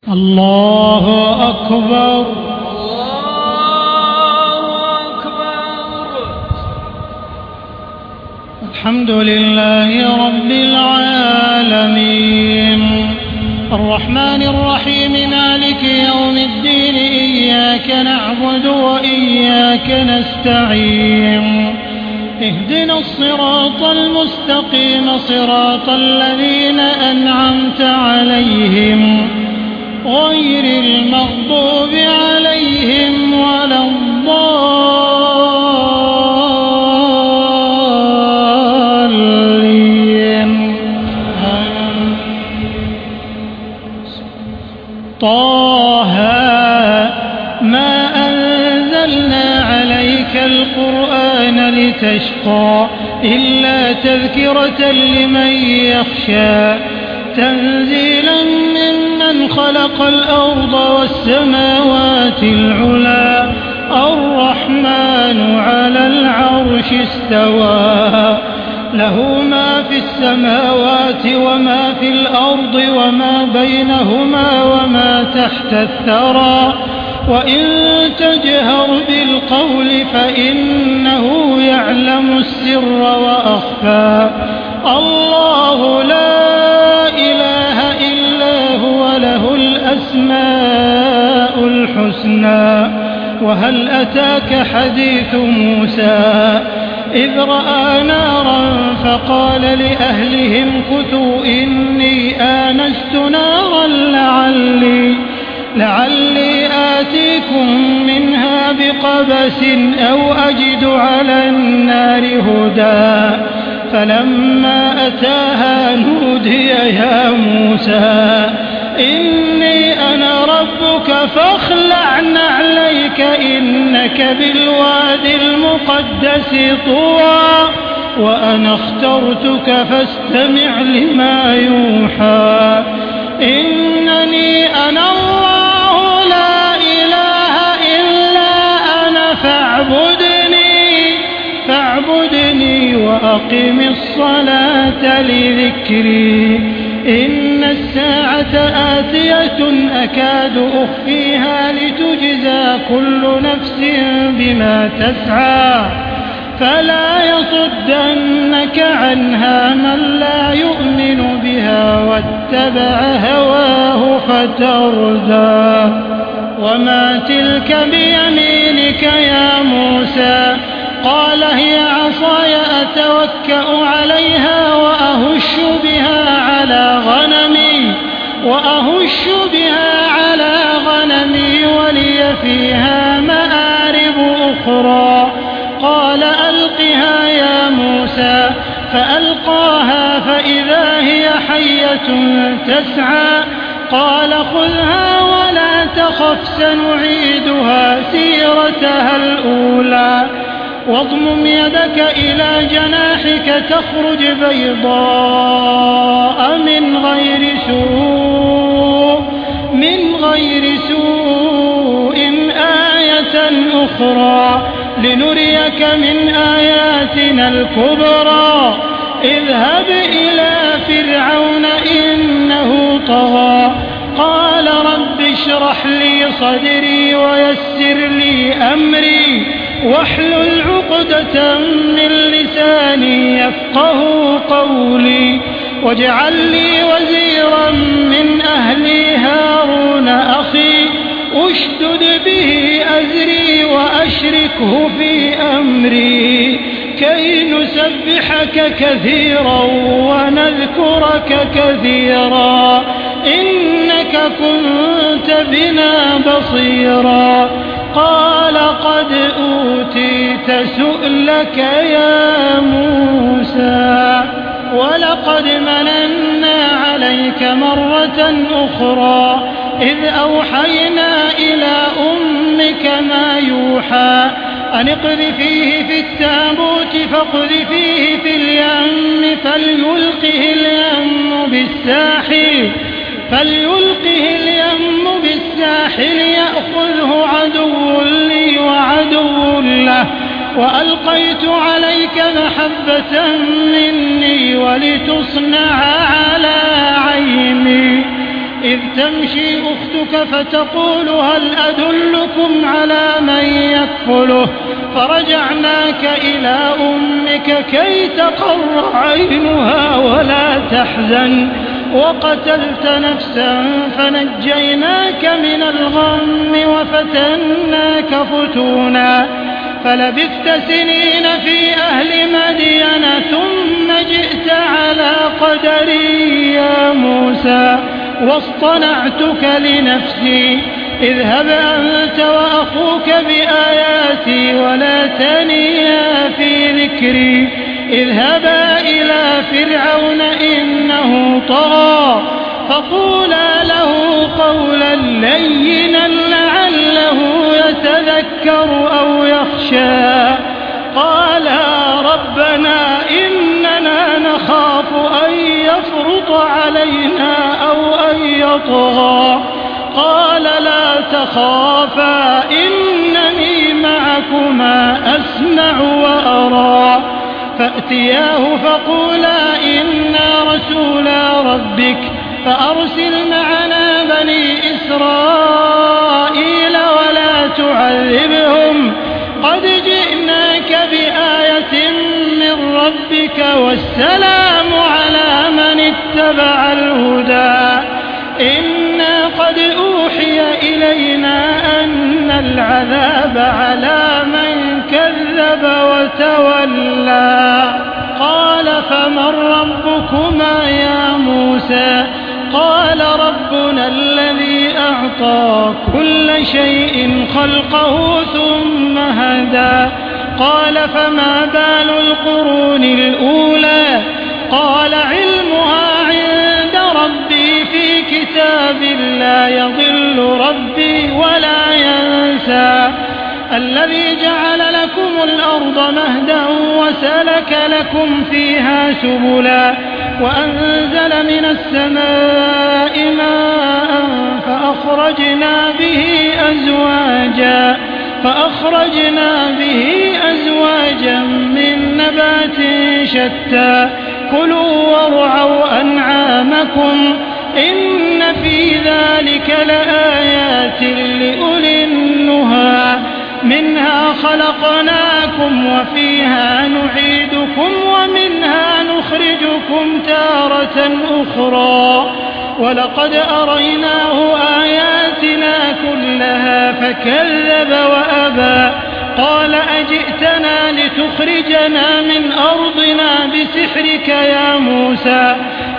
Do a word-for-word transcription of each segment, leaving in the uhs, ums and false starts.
الله أكبر الله أكبر. الحمد لله رب العالمين الرحمن الرحيم مالك يوم الدين إياك نعبد وإياك نستعين اهدنا الصراط المستقيم صراط الذين أنعمت عليهم غير المغضوب عليهم ولا الضالين. طه ما أنزلنا عليك القرآن لتشقى إلا تذكرة لمن يخشى تنزيلا ممن خلق الأرض والسماوات العلى الرحمن على العرش استوى له ما في السماوات وما في الأرض وما بينهما وما تحت الثرى وإن تجهر بالقول فإنه يعلم السر وأخفى الله لا إله إلا هو له الأسماء الحسنى. وهل أتاك حديث موسى إذ رأى نارا فقال لأهلهم كثوا إني آنست نارا لعلي لعلي آتيكم منها بقبس أو أجد على النار هدى فلما أتاها نودي يا موسى إني أنا ربك فاخلع نعليك إنك بالواد المقدس طوى وأنا اخترتك فاستمع لما يوحى إنني أنا الله لا إله إلا أنا فاعبدني فاعبدني وأقم الصلاة لذكري إن الساعة آتية أكاد أخفيها لتجزى كل نفس بما تسعى فلا يصدنك عنها من لا يؤمن بها واتبع هواه فتردى. وما تلك بيمينك يا موسى قال هي عصاي أتوكأ عليها وأهش بها على غنمي وأهش بها على غنمي ولي فيها مآرب أخرى قال ألقها يا موسى فألقاها فإذا هي حية تسعى قال خذها ولا تخف سنعيدها سيرتها الأولى واضمم يدك إلى جناحك تخرج بيضاء من غير سوء من غير سوء آية أخرى لنريك من آياتنا الكبرى اذهب إلى فرعون إنه طغى قال رب اشرح لي صدري ويسر لي أمري واحلل عقدة من لساني يفقه قولي واجعل لي وزيرا من أهلي هارون أخي أشدد به أزري وأشركه في أمري كي نسبحك كثيرا ونذكرك كثيرا إنك كنت بنا بصيرا قال قد أوتيت سؤلك يا موسى ولقد مننا عليك مرة أخرى إذ أوحينا إلى أمك ما يوحى أن اقذفيه في التابوت فاقذفيه في اليم فليلقه اليم بالساحل فليلقه اليم بالساحل يأخذه عدو لي وعدو له وألقيت عليك محبة مني ولتصنع على عيني إذ تمشي أختك فتقول هل أدلكم على من يكفله فرجعناك إلى أمك كي تقر عينها ولا تحزن وقتلت نفسا فنجيناك من الغم وفتناك فتونا فلبثت سنين في أهل مدين ثم جئت على قدري يا موسى واصطنعتك لنفسي اذهب أنت وأخوك بآياتي ولا تنيا في ذكري اذهبا إلى فرعون إنه طغى فقولا له قولا لينا لعله يتذكر أو يخشى قالا ربنا إننا نخاف أن يفرط علينا أو أن يطغى قال لا تخافا إنني معكما أسمع وأرى فأتياه فقولا إنا رسولا ربك فأرسل معنا بني إسرائيل ولا تعذبهم قد جئناك بآية من ربك والسلام على من اتبع الهدى إنا قد أوحي إلينا أن العذاب على من كذب وتولى قال فمن ربكما يا موسى قال ربنا الذي أعطى كل شيء خلقه ثم هدى قال فما بال القرون الأولى قال علمها عند ربي في كتاب لا يضل ربي ولا ينسى الذي جعل لكم الأرض مهدا وسلك لكم فيها سبلا وأنزل من السماء ماء فأخرجنا به أزواجا فأخرجنا به أزواجا من نبات شتى كلوا وارعوا أنعامكم إن في ذلك لآيات لأولي النهى منها خلقناكم وفيها نعيدكم ومنها نخرجكم تارة أخرى ولقد أريناه آياتنا كلها فكذب وأبى قال أجئتنا لتخرجنا من أرضنا بسحرك يا موسى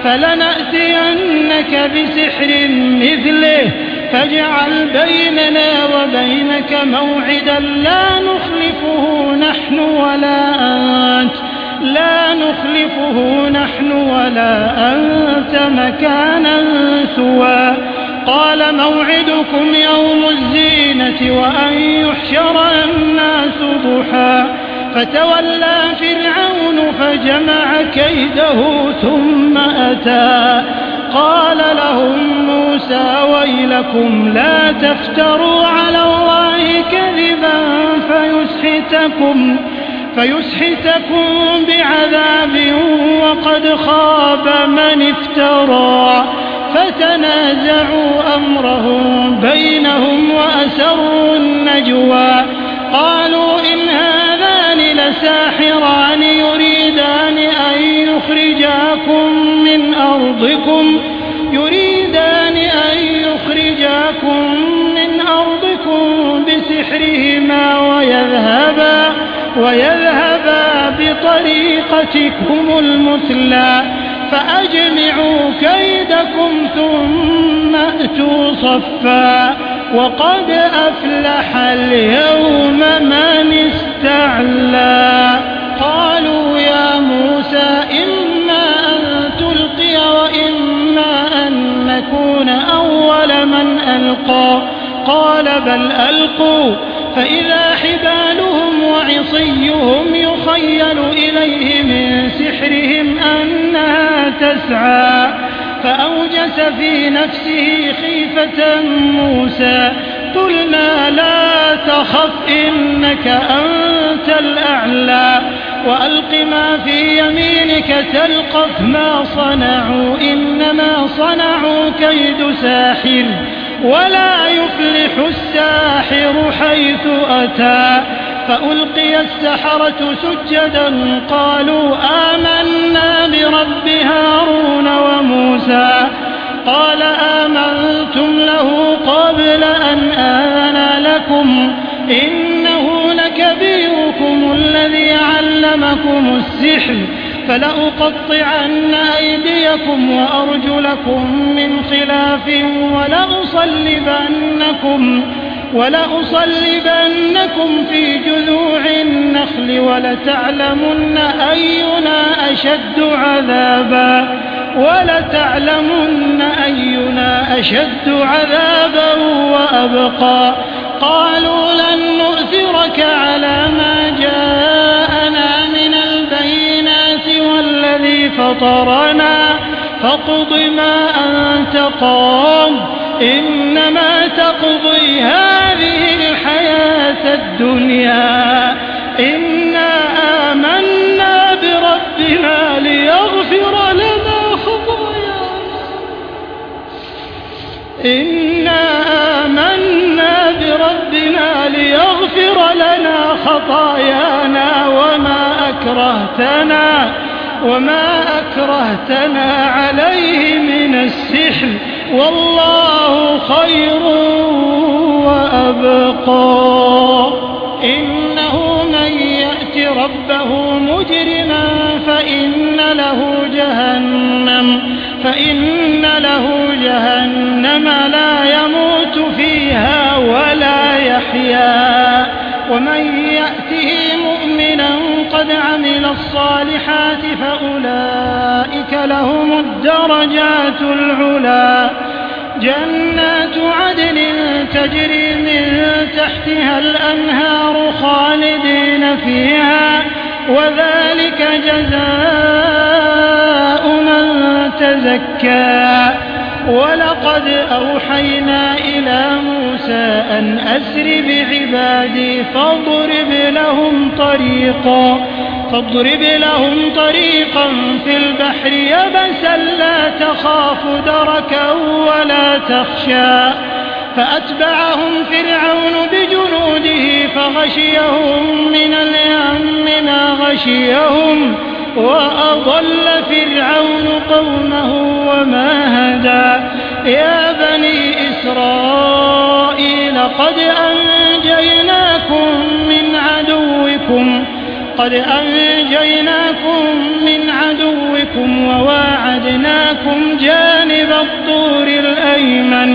فلنأتينك بسحر مثله فاجعل بيننا وبينك موعدا لا نخلفه نحن ولا أنت لا نخلفه نحن ولا أنت مكانا سوى قال موعدكم يوم الزينة وأن يحشر الناس ضحى فتولى فرعون فجمع كيده ثم أتى قال لهم موسى ويلكم لا تفتروا على الله كذبا فيسحتكم فيسحتكم بعذاب وقد خاب من افترى فتنازعوا أمرهم بينهم وأسروا النجوى قالوا إن هذان لساحران يريدان أن يخرجاكم من أرضكم يريدان أن يخرجاكم من أرضكم بسحرهما ويذهبا ويذهبا بطريقتكم المثلى فأجمعوا كيدكم ثم أتوا صفا وقد أفلح اليوم من استعلى قالوا يا موسى إما أن تلقي وإما أن نكون أول من ألقى قال بل ألقوا فإذا حبالهم وعصيهم يخيل إليه من سحرهم أنها تسعى فأوجس في نفسه خيفة موسى قلنا لا تخف إنك أنت الأعلى وألق ما في يمينك تلقف ما صنعوا إنما صنعوا كيد ساحر ولا يفلح الساحر حيث أتى فألقي السحرة سجدا قالوا آمنا برب هارون وموسى قال آمنتم له قبل أن آذن لكم إنه لكبيركم الذي علمكم السحر فلأقطعن أيديكم وأرجلكم من خلاف ولأصلبنكم ولأصلبنكم في جذوع النخل ولتعلمن أينا أشد عذابا ولتعلمن أينا أشد عذابا وأبقى قالوا لن نؤثرك على ما جاءنا من البينات والذي فطرنا فاقض ما أنت قاض إنما تقضي هذه الحياة الدنيا إنا آمنا بربنا ليغفر لنا خطايانا إنا آمنا بربنا ليغفر لنا خطايانا وما أكرهتنا وما أكرهتنا عليه من السحر والله خير وأبقى إنه من يأت ربه مجرما فإن له جهنم فإن له جهنم لا يموت فيها ولا يحيا ومن يأته مؤمنا قد عمل الصالحات فأولئك لهم الدرجات العلى جنات عدن تجري من تحتها الأنهار خالدين فيها وذلك جزاء من تزكى ولقد أوحينا إلى موسى أن أسر بعبادي فاضرب لهم طريقا فاضرب لهم طريقا في البحر يبسا لا تخاف دركا ولا تخشى فأتبعهم فرعون بجنوده فغشيهم من اليم ما غشيهم وأضل فرعون قومه وما هدى يا بني إسرائيل قد أنجيناكم من عدوكم قد أنجيناكم من عدوكم وواعدناكم جانب الطور الأيمن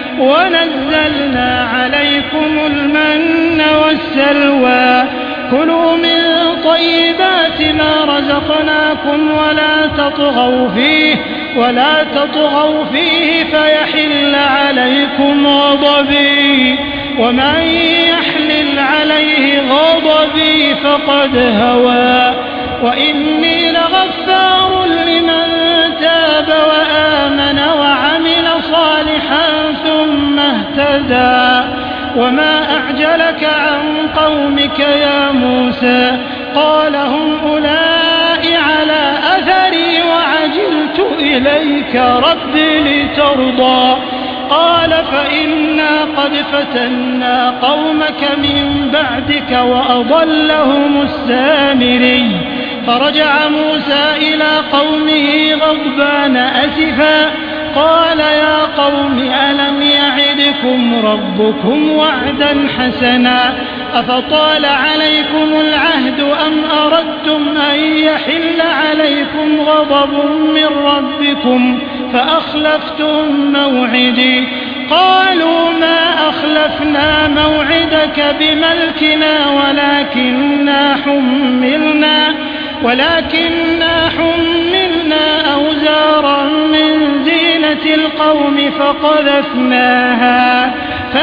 ونزلنا عليكم المن والسلوى كلوا من طيبات ما رزقناكم ولا تطغوا فيه ولا تطغوا فيه فيحل عليكم غضبي ومن يحلل عليه غضبي فقد هوى وإني لغفار لمن تاب وآمن وعمل صالحا ثم اهتدى وما أعجلك عن قومك يا موسى قال هم أولئك على أثري وعجلت إليك رب لترضى قال فإنا قد فتنا قومك من بعدك وأضلهم السامري فرجع موسى إلى قومه غضبان أسفا قال يا قوم ألم يعدكم ربكم وعدا حسنا أفطال عليكم العهد أم أردتم أن يحل عليكم غضب من ربكم فأخلفتم موعدي قالوا ما أخلفنا موعدك بملكنا ولكننا حملنا ولكننا حملنا أوزارا من زينة القوم فقذفناها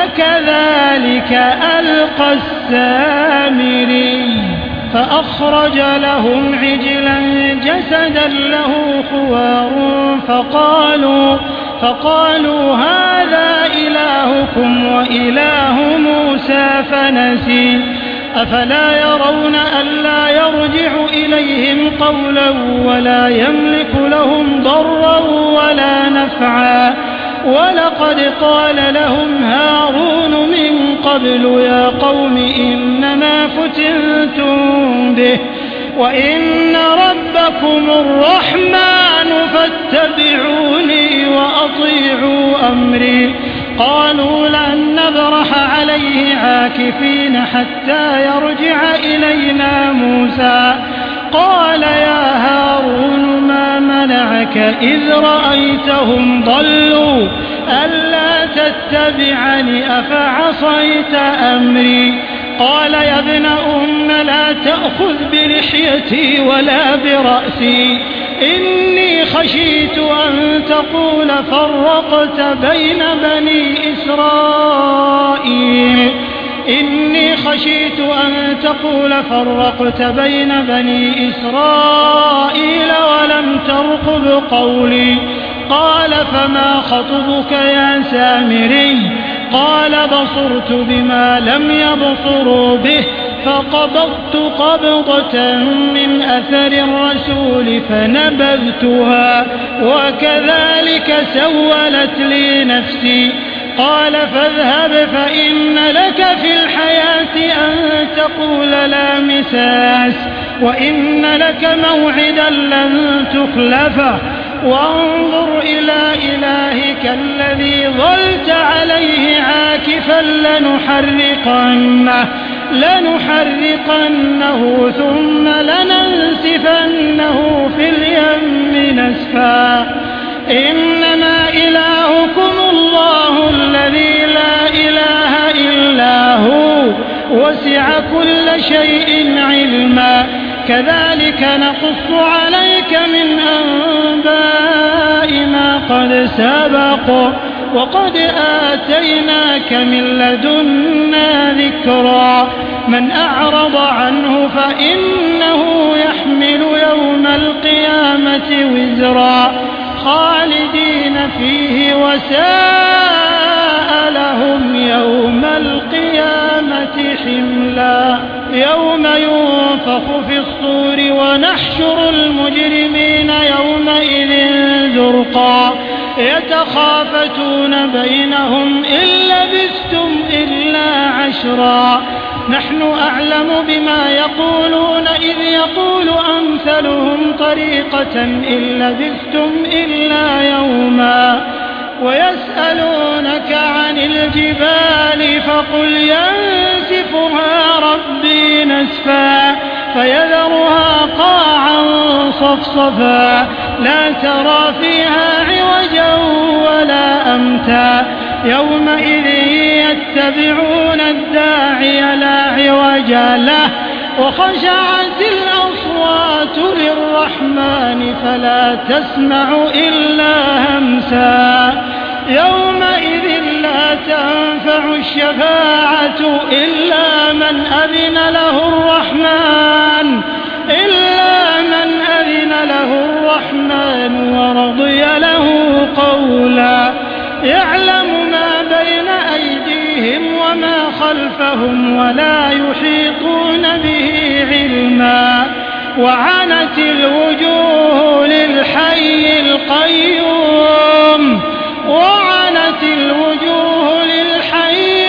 فكذلك ألقى السامري فأخرج لهم عجلا جسدا له خوار فقالوا فقالوا هذا إلهكم وإله موسى فنسي أفلا يرون ألا يرجع إليهم قولا ولا يملك لهم ضرا ولا نفعا ولقد قال لهم هارون من قبل يا قوم إنما فتنتم به وإن ربكم الرحمن فاتبعوني وأطيعوا أمري قالوا لن نبرح عليه عاكفين حتى يرجع إلينا موسى قال يا هارون ما منعك إذ رأيتهم ضلوا ألا تتبعني أفعصيت أمري قال يا ابن أم لا تأخذ بلحيتي ولا برأسي إني خشيت أن تقول فرقت بين بني إسرائيل إني خشيت أن تقول فرقت بين بني إسرائيل ولم ترقب قولي قال فما خطبك يا سامري قال بصرت بما لم يبصروا به فقبضت قبضة من أثر الرسول فنبذتها وكذلك سولت لي نفسي قال فاذهب فإن لك في الحياة أن تقول لا مساس وإن لك موعدا لن تخلفه وانظر إلى إلهك الذي ظلت عليه عاكفا لنحرقنه لنحرقنه ثم لننسفنه في اليم نسفا إنما إلهكم الله الذي لا إله إلا هو وسع كل شيء علما كذلك نقص عليك من أنباء ما قد سبق وقد آتيناك من لدنا ذكرا من أعرض عنه فإنه يحمل يوم القيامة وزرا خالدين فيه وساء لهم يوم القيامة حملا يوم ينفخ في الصور ونحشر المجرمين يومئذ زرقا يتخافتون بينهم إن لبثتم إلا عشرا نحن أعلم بما يقولون إذ يقول أمثلهم طريقة إن لبثتم إلا يوما ويسألونك عن الجبال فقل ينسفها ربي نسفا فيذرها قاعا صفصفا لا ترى فيها عوجا ولا أمتا يومئذ يتبعون الداعي لا عوج له وخشعت الأصوات للرحمن فلا تسمع إلا همسا يومئذ لا تنفع الشفاعة إلا من أذن له الرحمن إلا من أذن له الرحمن ورضي له قولا يعلم ما بين أيديهم وما خلفهم ولا يحيطون به علما وعنت الوجوه للحي القيوم وعنت الوجوه للحي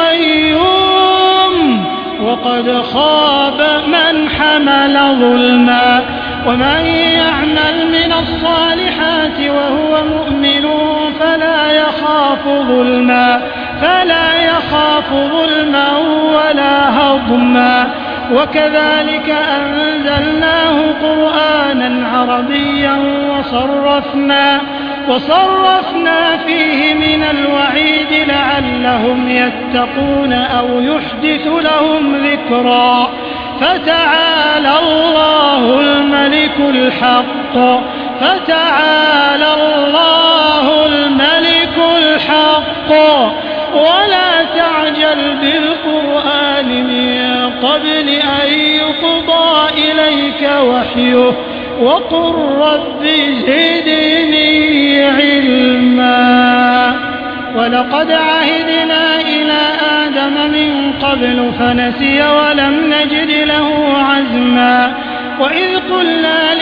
القيوم وقد خاب من حمل ظلما ومن يعمل من الصالحات وهو مؤمن فلا يخاف ظلما فلا يخاف ظلما ولا هضما وكذلك أنزلناه قرآنا عربيا وصرفنا وصرفنا فيه من الوعيد لعلهم يتقون أو يحدث لهم ذكرا فتعالى الله الملك الحق فتعالى الله الملك الحق ولا تعجل بالقرآن من قبل أن يقضى إليك وحيه وقل رب زدني علما ولقد عهدنا إلى آدم من قبل فنسي ولم نجد له عزما وإذ قلنا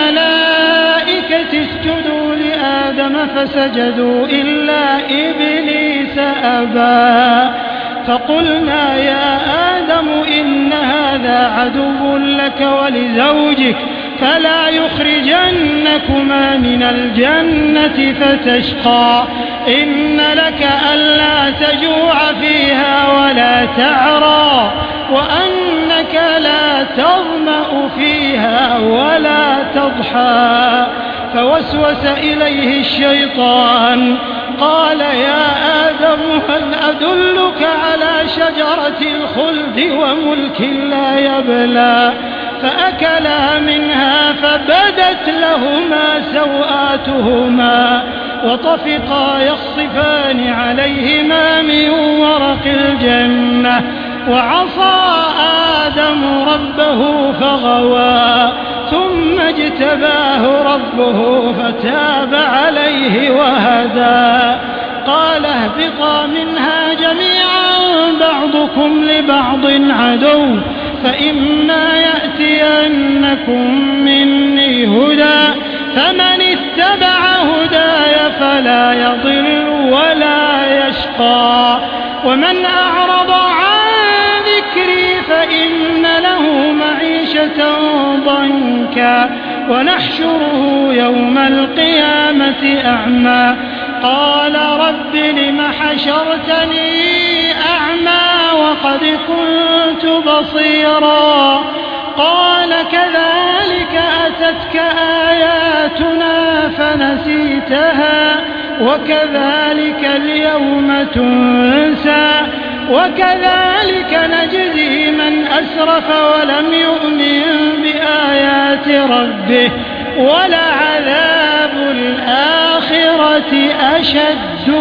للملائكة اسجدوا لآدم فسجدوا إلا إبليس أبى فقلنا يا آدم إن هذا عدو لك ولزوجك فلا يخرجنكما من الجنة فتشقى إن لك ألا تجوع فيها ولا تعرى وأنك لا تظمأ فيها ولا تضحى فوسوس إليه الشيطان قال يا آدم هل أدلك على شجرة الخلد وملك لا يبلى فأكلا منها فبدت لهما سوآتهما وطفقا يخصفان عليهما من ورق الجنة وعصى آدم ربه فغوى ثم اجتباه ربه فتاب عليه وهدى قال اهبطا منها جميعا بعضكم لبعض عدو فإما يأتينكم مني هدى فمن اتبع هداي فلا يضل ولا يشقى ومن أعرض عن ذكري فإن له معيشة ضنكا ونحشره يوم القيامة أعمى قال رب لم حشرتني أعمى وقد كنت بصيرا قال كذلك أتتك آياتنا فنسيتها وكذلك اليوم تنسى وكذلك نجزي من أسرف ولم يؤمن بآيات ربه ولعذاب الآخرة أشد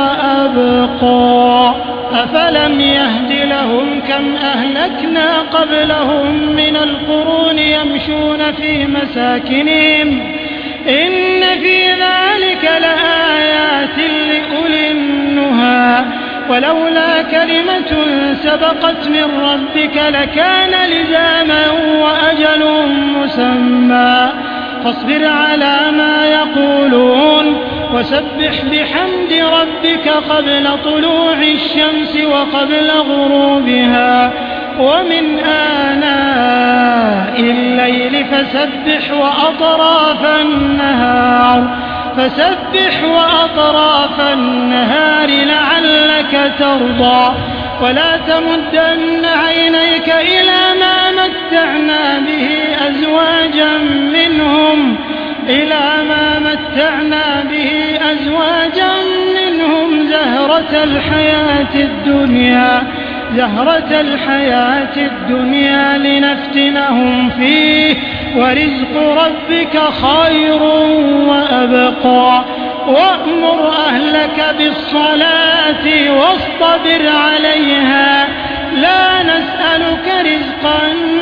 وأبقى أفلم يهد لهم كم أهلكنا قبلهم من القرون يمشون في مساكنهم إن في ذلك لآيات لأولي النهى ولولا كلمة سبقت من ربك لكان لزاما وأجل مسمى فاصبر على ما يقولون وسبح بحمد ربك قبل طلوع الشمس وقبل غروبها ومن آناء الليل فسبح وأطراف النهار فسبح وأطراف النهار لعلك ترضى ولا تمدن عينيك إلى ما متعنا به أزواجا منهم إلى ما متعنا به أزواجا منهم زهرة الحياة الدنيا زهرة الحياة الدنيا لنفتنهم فيه ورزق ربك خير وأبقى وأمر أهلك بالصلاة واصطبر عليها لا نسألك رزقا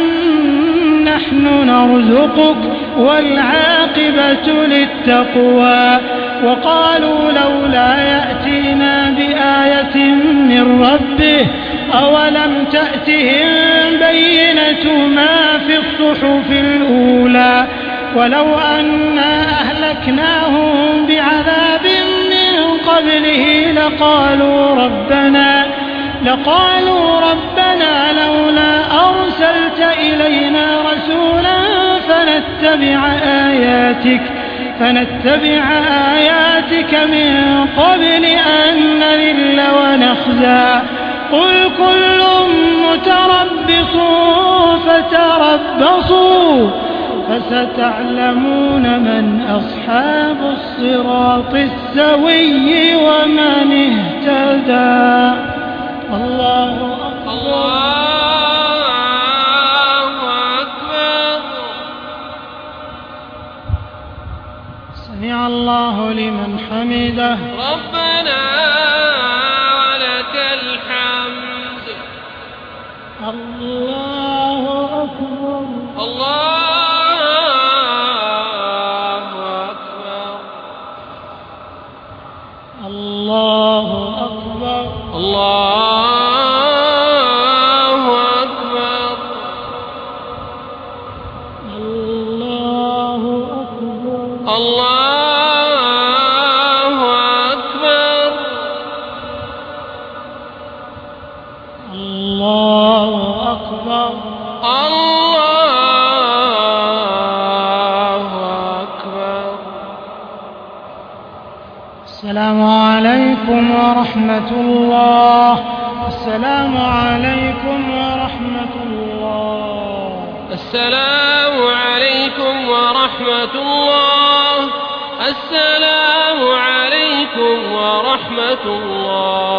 نحن نرزقك والعاقبة للتقوى وقالوا لولا يأتينا بآية من ربه أولم تأتهم بينة ما في الصحف الأولى ولو أنا أهلكناهم بعذاب من قبله لقالوا ربنا لقالوا ربنا لولا أرسلت إلينا رسولا فنتبع آياتك فنتبع آياتك من قبل أن نذل ونخزى قل كل متربص فتربصوا فستعلمون من أصحاب الصراط السوي ومن اهتدى الله أكبر الله أكبر سمع الله لمن حمده ربنا ولك الحمد الله أكبر الله أكبر الله أكبر الله الله أكبر. الله أكبر. السلام عليكم ورحمة الله. السلام عليكم ورحمة الله. السلام عليكم ورحمة الله. السلام عليكم ورحمة الله.